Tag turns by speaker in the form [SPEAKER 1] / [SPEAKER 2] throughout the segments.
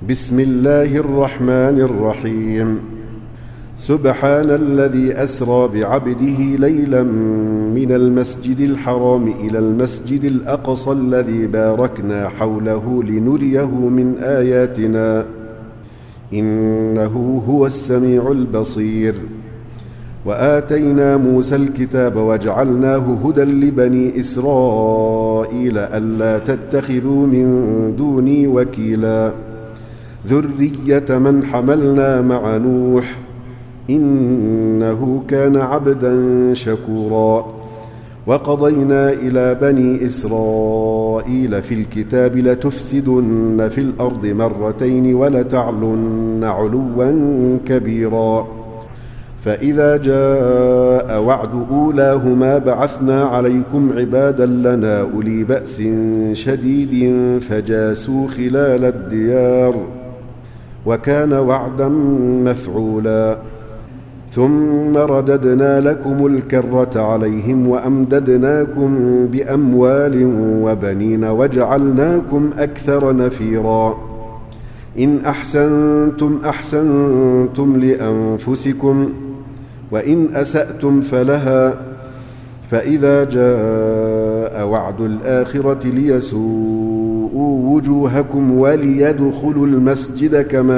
[SPEAKER 1] بسم الله الرحمن الرحيم. سبحان الذي أسرى بعبده ليلا من المسجد الحرام إلى المسجد الأقصى الذي باركنا حوله لنريه من آياتنا إنه هو السميع البصير. وآتينا موسى الكتاب وجعلناه هدى لبني إسرائيل ألا تتخذوا من دوني وكيلا ذرية من حملنا مع نوح إنه كان عبدا شكورا. وقضينا إلى بني إسرائيل في الكتاب لتفسدن في الأرض مرتين ولتعلن علوا كبيرا. فإذا جاء وعد أولاهما بعثنا عليكم عبادا لنا أولي بأس شديد فجاسوا خلال الديار وكان وعدا مفعولا. ثم رددنا لكم الكرة عليهم وأمددناكم بأموال وبنين وجعلناكم أكثر نفيرا. إن أحسنتم أحسنتم لأنفسكم وإن أسأتم فلها. فإذا جاء وعد الآخرة ليسوءوا وجوهكم وليدخلوا المسجد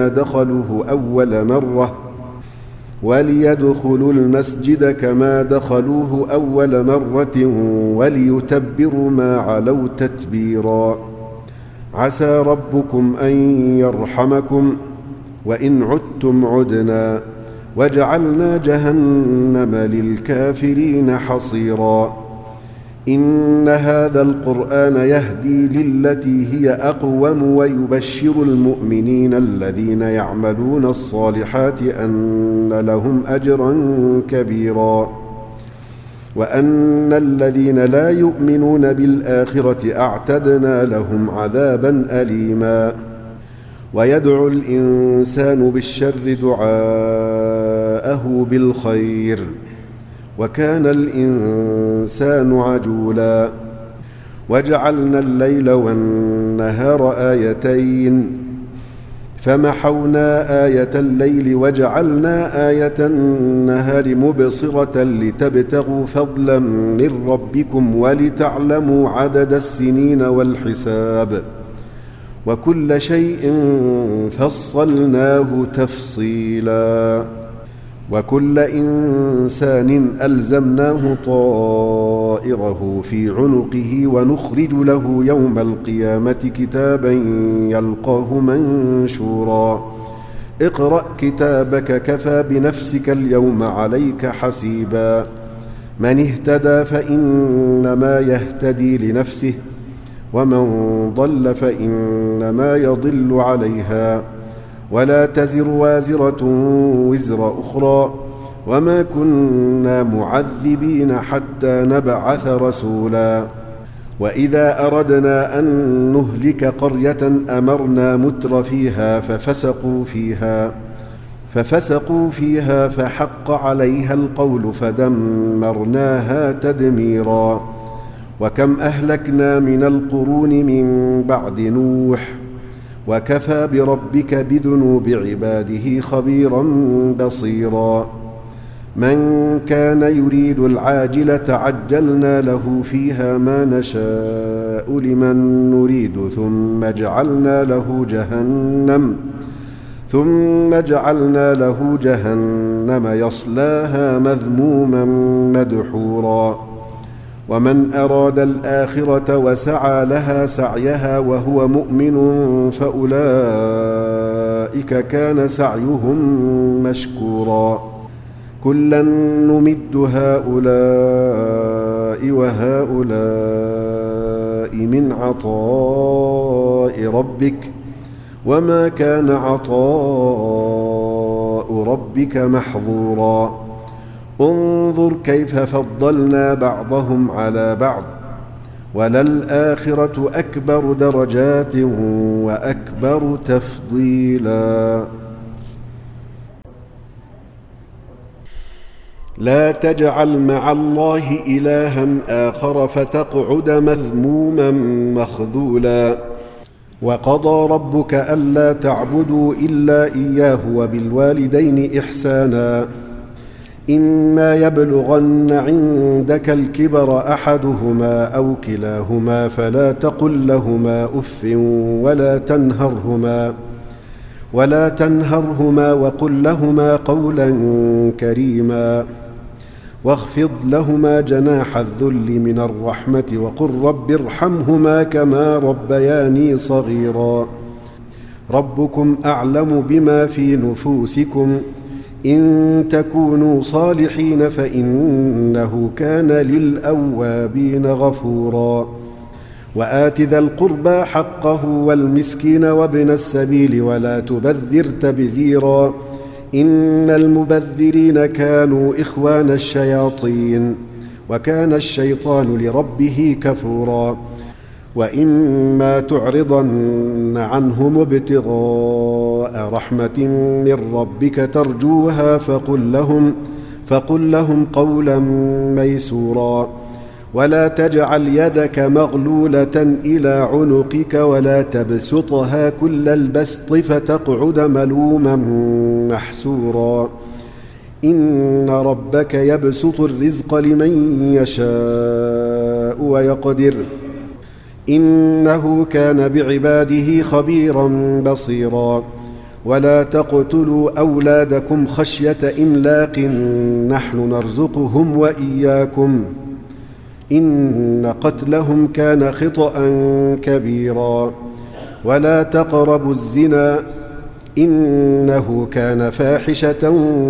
[SPEAKER 1] كما دخلوه أول مرة وليتبروا ما علوا تتبيرا. عسى ربكم أن يرحمكم وإن عدتم عدنا وجعلنا جهنم للكافرين حصيرا. إن هذا القرآن يهدي للتي هي أقوم ويبشر المؤمنين الذين يعملون الصالحات أن لهم أجرا كبيرا وأن الذين لا يؤمنون بالآخرة أعتدنا لهم عذابا أليما. ويدعو الإنسان بالشر دعاءه بالخير وكان الإنسان عجولا. وجعلنا الليل والنهار آيتين فمحونا آية الليل وجعلنا آية النهار مبصرة لتبتغوا فضلا من ربكم ولتعلموا عدد السنين والحساب وكل شيء فصلناه تفصيلا. وكل إنسان ألزمناه طائره في عنقه ونخرج له يوم القيامة كتابا يلقاه منشورا. اقرأ كتابك كفى بنفسك اليوم عليك حسيبا. من اهتدى فإنما يهتدي لنفسه ومن ضل فإنما يضل عليها ولا تزر وازرة وزر أخرى وما كنا معذبين حتى نبعث رسولا. وإذا أردنا أن نهلك قرية أمرنا متر فيها ففسقوا فيها فحق عليها القول فدمرناها تدميرا. وكم أهلكنا من القرون من بعد نوح وكفى بربك بذنوب عباده خبيرا بصيرا. من كان يريد العاجلة عجلنا له فيها ما نشاء لمن نريد ثم جعلنا له جهنم يصلاها مذموما مدحورا. ومن أراد الآخرة وسعى لها سعيها وهو مؤمن فأولئك كان سعيهم مشكورا. كلا نمد هؤلاء وهؤلاء من عطاء ربك وما كان عطاء ربك محظورا. انظر كيف فضلنا بعضهم على بعض وللآخرة أكبر درجات وأكبر تفضيلا. لا تجعل مع الله إلها آخر فتقعد مذموما مخذولا. وقضى ربك ألا تعبدوا إلا إياه وبالوالدين إحسانا إما يبلغن عندك الكبر أحدهما أو كلاهما فلا تقل لهما أف ولا تنهرهما وقل لهما قولا كريما واخفض لهما جناح الذل من الرحمة وقل رب ارحمهما كما ربياني صغيرا ربكم أعلم بما في نفوسكم إن تكونوا صالحين فإنه كان للأوابين غفورا وآت ذا القربى حقه والمسكين وابن السبيل ولا تبذر تبذيرا إن المبذرين كانوا إخوان الشياطين وكان الشيطان لربه كفورا وإما تعرضن عنهم ابتغاء رحمة من ربك ترجوها فقل لهم قولا ميسورا ولا تجعل يدك مغلولة إلى عنقك ولا تبسطها كل البسط فتقعد ملوما محسورا إن ربك يبسط الرزق لمن يشاء ويقدر إنه كان بعباده خبيرا بصيرا ولا تقتلوا أولادكم خشية إملاق نحن نرزقهم وإياكم إن قتلهم كان خطأ كبيرا ولا تقربوا الزنا إنه كان فاحشة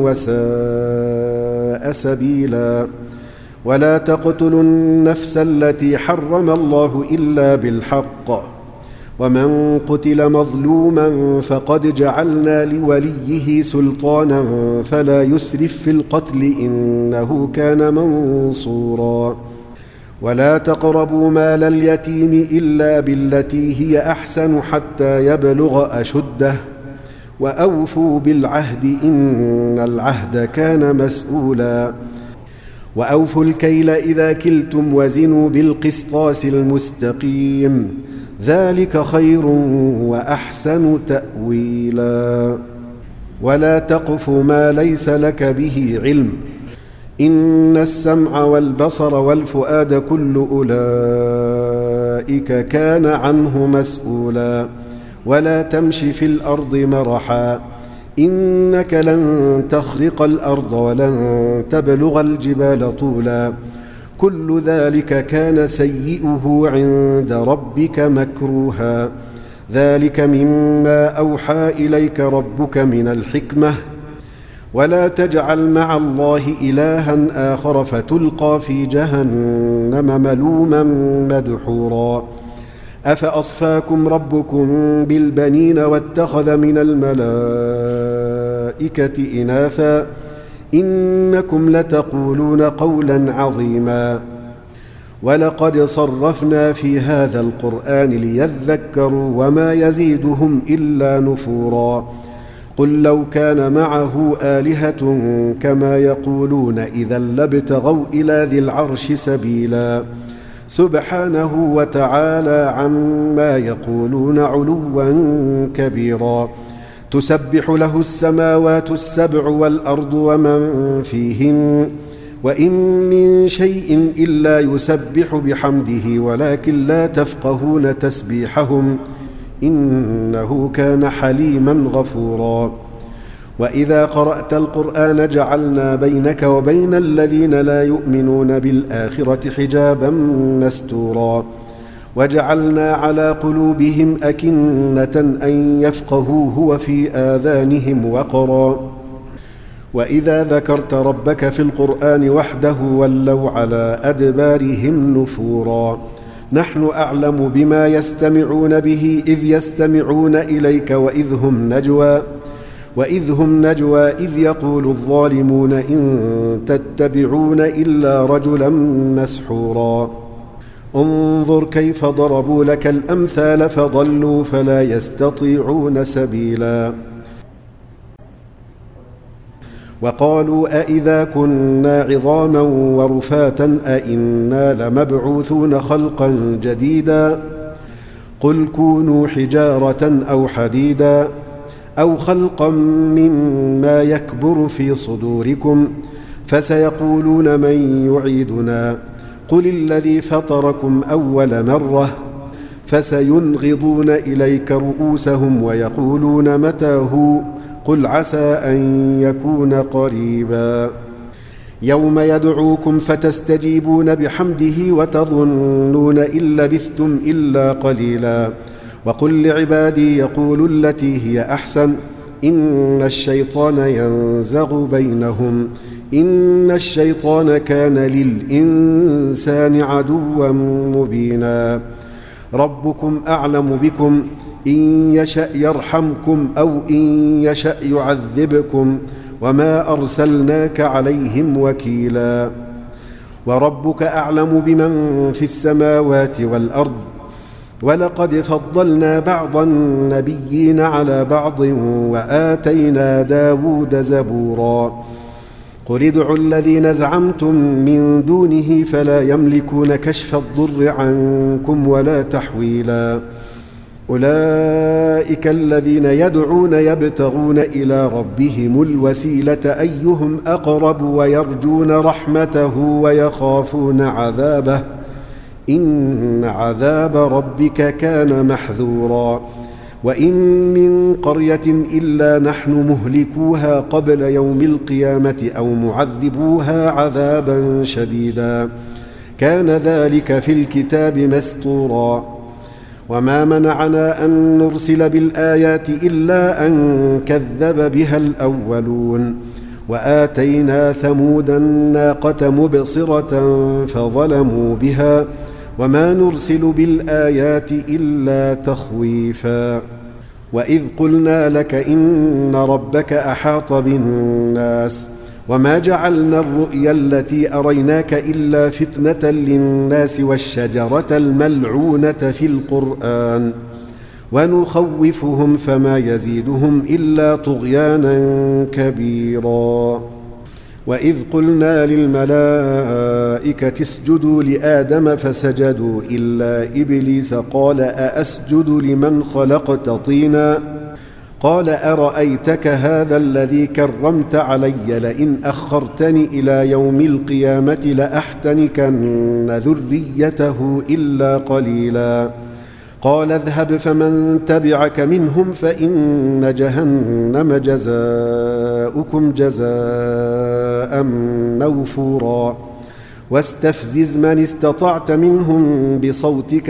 [SPEAKER 1] وساء سبيلا ولا تقتلوا النفس التي حرم الله إلا بالحق ومن قتل مظلوما فقد جعلنا لوليه سلطانا فلا يسرف في القتل إنه كان منصورا ولا تقربوا مال اليتيم إلا بالتي هي أحسن حتى يبلغ أشده وأوفوا بالعهد إن العهد كان مسؤولا وأوفوا الكيل إذا كلتم وزنوا بالقسطاس المستقيم ذلك خير وأحسن تأويلا ولا تقف ما ليس لك به علم إن السمع والبصر والفؤاد كل أولئك كان عنه مسؤولا ولا تمش في الأرض مرحا إنك لن تخرق الأرض ولن تبلغ الجبال طولا كل ذلك كان سيئه عند ربك مكروها ذلك مما أوحى إليك ربك من الحكمة ولا تجعل مع الله إلها آخر فتلقى في جهنم ملوما مدحورا أفأصفاكم ربكم بالبنين واتخذ من الملائكة إناثا إنكم لتقولون قولا عظيما ولقد صرفنا في هذا القرآن ليذكروا وما يزيدهم إلا نفورا قل لو كان معه آلهة كما يقولون إذا لابتغوا إلى ذي العرش سبيلا سبحانه وتعالى عما يقولون علوا كبيرا تسبح له السماوات السبع والأرض ومن فيهن وإن من شيء إلا يسبح بحمده ولكن لا تفقهون تسبيحهم إنه كان حليما غفورا وإذا قرأت القرآن جعلنا بينك وبين الذين لا يؤمنون بالآخرة حجابا مستورا وجعلنا على قلوبهم أكنة أن يفقهوه وفي آذانهم وقرا وإذا ذكرت ربك في القرآن وحده ولوا على أدبارهم نفورا نحن أعلم بما يستمعون به إذ يستمعون إليك وإذ هم نجوى إذ يقول الظالمون إن تتبعون إلا رجلا مسحورا انظر كيف ضربوا لك الأمثال فضلوا فلا يستطيعون سبيلا وقالوا أإذا كنا عظاما ورفاتا أإنا لمبعوثون خلقا جديدا قل كونوا حجارة أو حديدا أو خلقا مما يكبر في صدوركم فسيقولون من يعيدنا قل الذي فطركم أول مرة فسينغضون إليك رؤوسهم ويقولون متى هو قل عسى أن يكون قريبا يوم يدعوكم فتستجيبون بحمده وتظنون إن لبثتم إلا قليلا وقل لعبادي يقولوا التي هي أحسن إن الشيطان ينزغ بينهم إن الشيطان كان للإنسان عدوا مبينا ربكم أعلم بكم إن يشأ يرحمكم أو إن يشأ يعذبكم وما أرسلناك عليهم وكيلا وربك أعلم بمن في السماوات والأرض ولقد فضلنا بعض النبيين على بعض وآتينا داود زبورا قل ادعوا الذين زعمتم من دونه فلا يملكون كشف الضر عنكم ولا تحويلا أولئك الذين يدعون يبتغون إلى ربهم الوسيلة أيهم أقرب ويرجون رحمته ويخافون عذابه إن عذاب ربك كان محذورا وإن من قرية إلا نحن مهلكوها قبل يوم القيامة أو معذبوها عذابا شديدا كان ذلك في الكتاب مسطورا وما منعنا أن نرسل بالآيات إلا أن كذب بها الأولون وآتينا ثمود الناقة مبصرة فظلموا بها وما نرسل بالآيات إلا تخويفا وإذ قلنا لك إن ربك أحاط بالناس وما جعلنا الرؤيا التي أريناك إلا فتنة للناس والشجرة الملعونة في القرآن ونخوفهم فما يزيدهم إلا طغيانا كبيرا وإذ قلنا للملائكة اسجدوا لآدم فسجدوا إلا إبليس قال أأسجد لمن خلقت طينا قال أرأيتك هذا الذي كرمت علي لئن أخرتني إلى يوم القيامة لأحتنكن ذريته إلا قليلا قال اذهب فمن تبعك منهم فإن جهنم جزاؤكم جزاء موفورا واستفزز من استطعت منهم بصوتك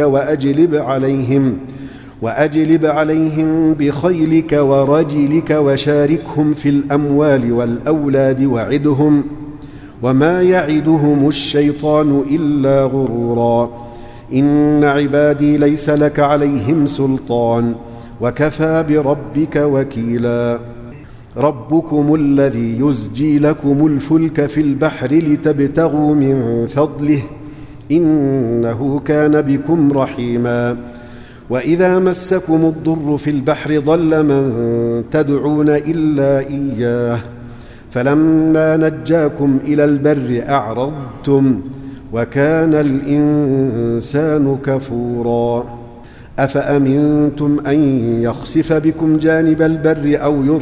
[SPEAKER 1] وأجلب عليهم بخيلك ورجلك وشاركهم في الأموال والأولاد وعدهم وما يعدهم الشيطان إلا غرورا إن عبادي ليس لك عليهم سلطان وكفى بربك وكيلا ربكم الذي يزجي لكم الفلك في البحر لتبتغوا من فضله إنه كان بكم رحيما وإذا مسكم الضر في البحر ضل من تدعون إلا إياه فلما نجاكم إلى البر أعرضتم وكان الإنسان كفورا أفأمنتم أن يخسف بكم جانب البر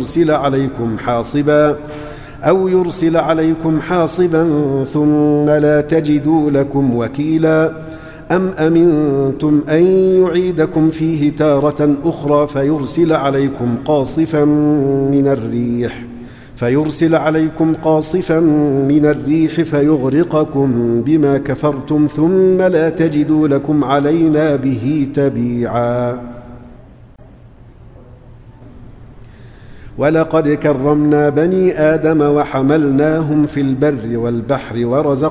[SPEAKER 1] أو يرسل عليكم حاصبا ثم لا تجدوا لكم وكيلا أم أمنتم أن يعيدكم فيه تارة أخرى فيرسل عليكم قاصفا من الريح فيغرقكم بما كفرتم ثم لا تجدوا لكم علينا به تبيعا ولقد كرمنا بني آدم وحملناهم في البر والبحر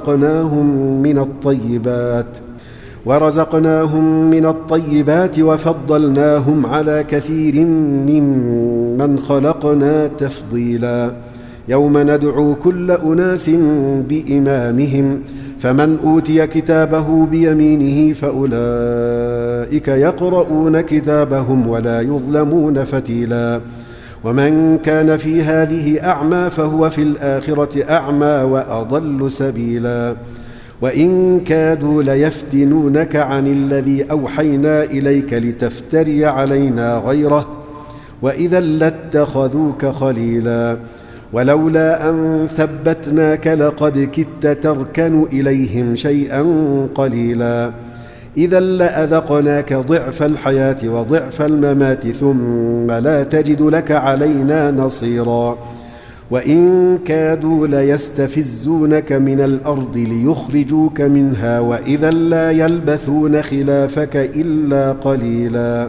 [SPEAKER 1] ورزقناهم من الطيبات وفضلناهم على كثير ممن خلقنا تفضيلا يوم ندعو كل أناس بإمامهم فمن أوتي كتابه بيمينه فأولئك يقرؤون كتابهم ولا يظلمون فتيلا ومن كان في هذه أعمى فهو في الآخرة أعمى وأضل سبيلا وإن كادوا ليفتنونك عن الذي أوحينا إليك لتفتري علينا غيره وإذا لاتخذوك خليلا ولولا أن ثبتناك لقد كدت تركن إليهم شيئا قليلا إذا لأذقناك ضعف الحياة وضعف الممات ثم لا تجد لك علينا نصيرا وإن كادوا ليستفزونك من الأرض ليخرجوك منها وإذا لا يلبثون خلافك إلا قليلا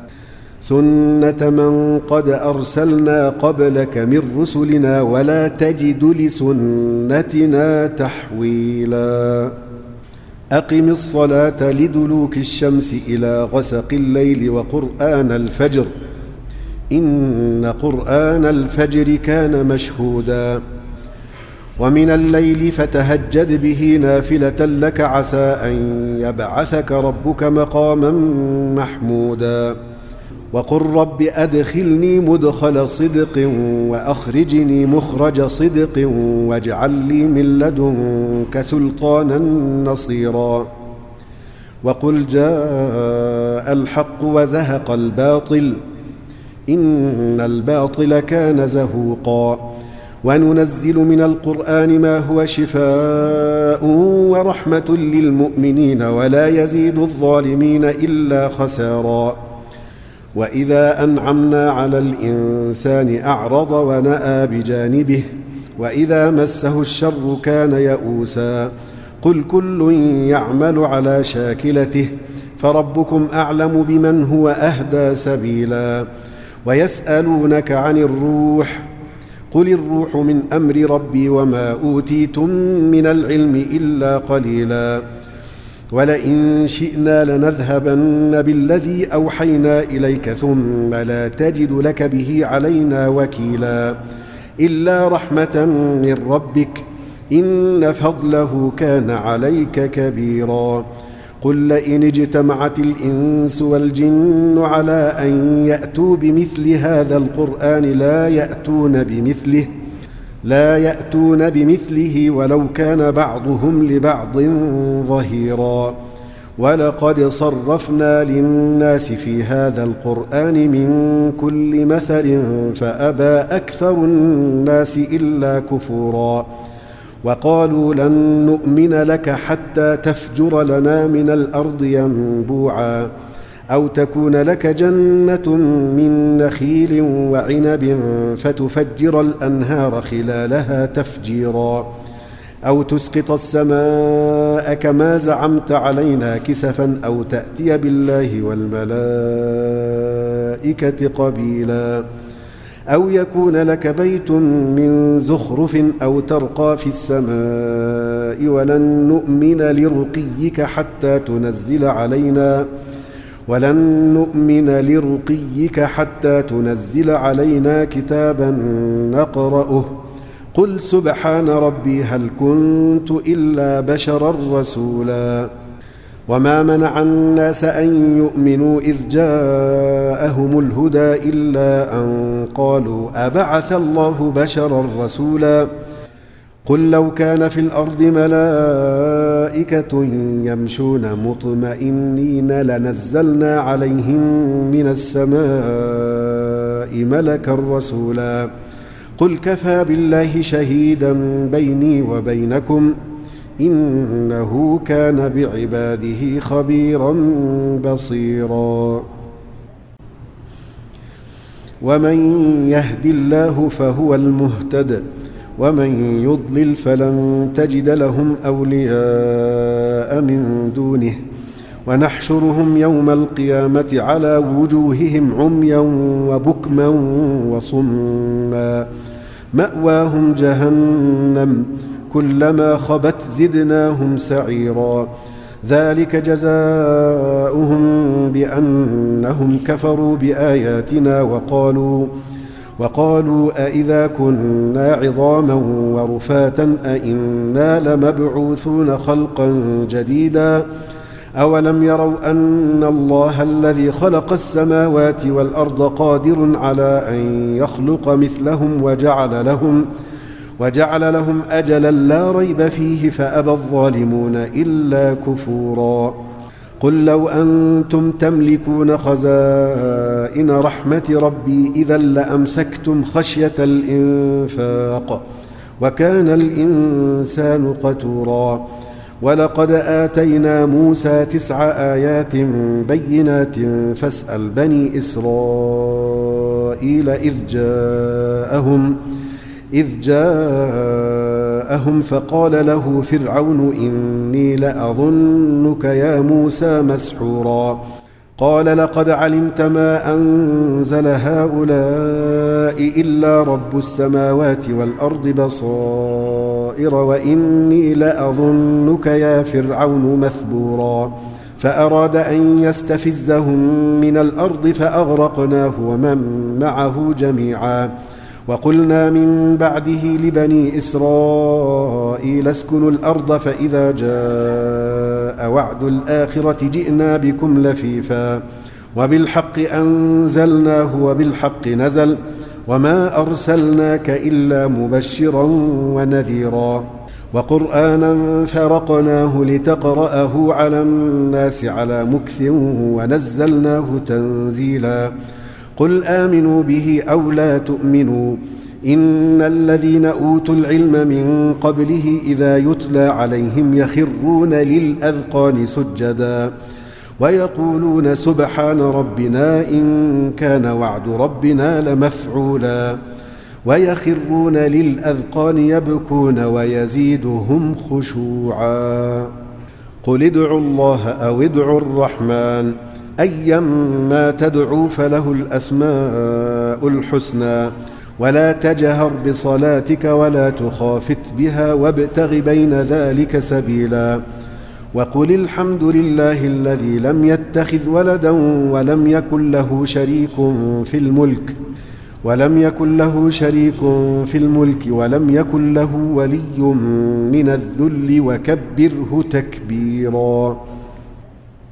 [SPEAKER 1] سنة من قد أرسلنا قبلك من رسلنا ولا تجد لسنتنا تحويلا أقم الصلاة لدلوك الشمس إلى غسق الليل وقرآن الفجر إن قرآن الفجر كان مشهودا ومن الليل فتهجد به نافلة لك عسى أن يبعثك ربك مقاما محمودا وقل رب أدخلني مدخل صدق وأخرجني مخرج صدق واجعل لي من لدنك سلطانا نصيرا وقل جاء الحق وزهق الباطل إن الباطل كان زهوقا وننزل من القرآن ما هو شفاء ورحمة للمؤمنين ولا يزيد الظالمين إلا خسارا وإذا أنعمنا على الإنسان أعرض ونأى بجانبه وإذا مسه الشر كان يئوسا قل كل يعمل على شاكلته فربكم أعلم بمن هو أهدى سبيلا ويسألونك عن الروح قل الروح من أمر ربي وما أوتيتم من العلم إلا قليلا ولئن شئنا لنذهبن بالذي أوحينا إليك ثم لا تجد لك به علينا وكيلا إلا رحمة من ربك إن فضله كان عليك كبيرا قل لئن اجتمعت الإنس والجن على أن يأتوا بمثل هذا القرآن لا يأتون بمثله ولو كان بعضهم لبعض ظهيرا ولقد صرفنا للناس في هذا القرآن من كل مثل فأبى أكثر الناس إلا كفورا وقالوا لن نؤمن لك حتى تفجر لنا من الأرض ينبوعا أو تكون لك جنة من نخيل وعنب فتفجر الأنهار خلالها تفجيرا أو تسقط السماء كما زعمت علينا كسفا أو تأتي بالله والملائكة قبيلا أو يكون لك بيت من زخرف أو ترقى في السماء ولن نؤمن لرقيك حتى تنزل علينا كتابا نقرأه قل سبحان ربي هل كنت إلا بشرا رسولا وما منع الناس أن يؤمنوا إذ جاءهم الهدى إلا أن قالوا أبعث الله بشرا رسولا قل لو كان في الأرض ملائكة يمشون مطمئنين لنزلنا عليهم من السماء ملكا رسولا قل كفى بالله شهيدا بيني وبينكم إنه كان بعباده خبيرا بصيرا ومن يهد الله فهو المهتد ومن يضلل فلن تجد لهم أولياء من دونه ونحشرهم يوم القيامة على وجوههم عميا وبكما وصما مأواهم جهنم كلما خبت زدناهم سعيرا ذلك جزاؤهم بأنهم كفروا بآياتنا وقالوا أئذا كنا عظاما ورفاتا أئنا لمبعوثون خلقا جديدا أولم يروا أن الله الذي خلق السماوات والأرض قادر على أن يخلق مثلهم وجعل لهم أجلا لا ريب فيه فأبى الظالمون إلا كفورا قل لو أنتم تملكون خزائن رحمة ربي إذا لأمسكتم خشية الإنفاق وكان الإنسان قتورا ولقد آتينا موسى 9 آيات بينات فاسأل بني إسرائيل إذ جاءهم فقال له فرعون إني لأظنك يا موسى مسحورا قال لقد علمت ما أنزل هؤلاء إلا رب السماوات والأرض بصائر وإني لأظنك يا فرعون مثبورا فأراد أن يستفزهم من الأرض فأغرقناه ومن معه جميعا وقلنا من بعده لبني إسرائيل اسكنوا الأرض فإذا جاء وعد الآخرة جئنا بكم لفيفا وبالحق أنزلناه وبالحق نزل وما أرسلناك إلا مبشرا ونذيرا وقرآنا فرقناه لتقرأه على الناس على مكث ونزلناه تنزيلا قل آمنوا به أو لا تؤمنوا إن الذين أوتوا العلم من قبله إذا يتلى عليهم يخرون للأذقان سجدا ويقولون سبحان ربنا إن كان وعد ربنا لمفعولا ويخرون للأذقان يبكون ويزيدهم خشوعا قل ادعوا الله أو ادعوا الرحمن أيما تدعوا فله الأسماء الحسنى ولا تجهر بصلاتك ولا تخافت بها وابتغ بين ذلك سبيلا وقل الحمد لله الذي لم يتخذ ولدا ولم يكن له شريك في الملك ولم يكن له ولي من الذل وكبره تكبيرا.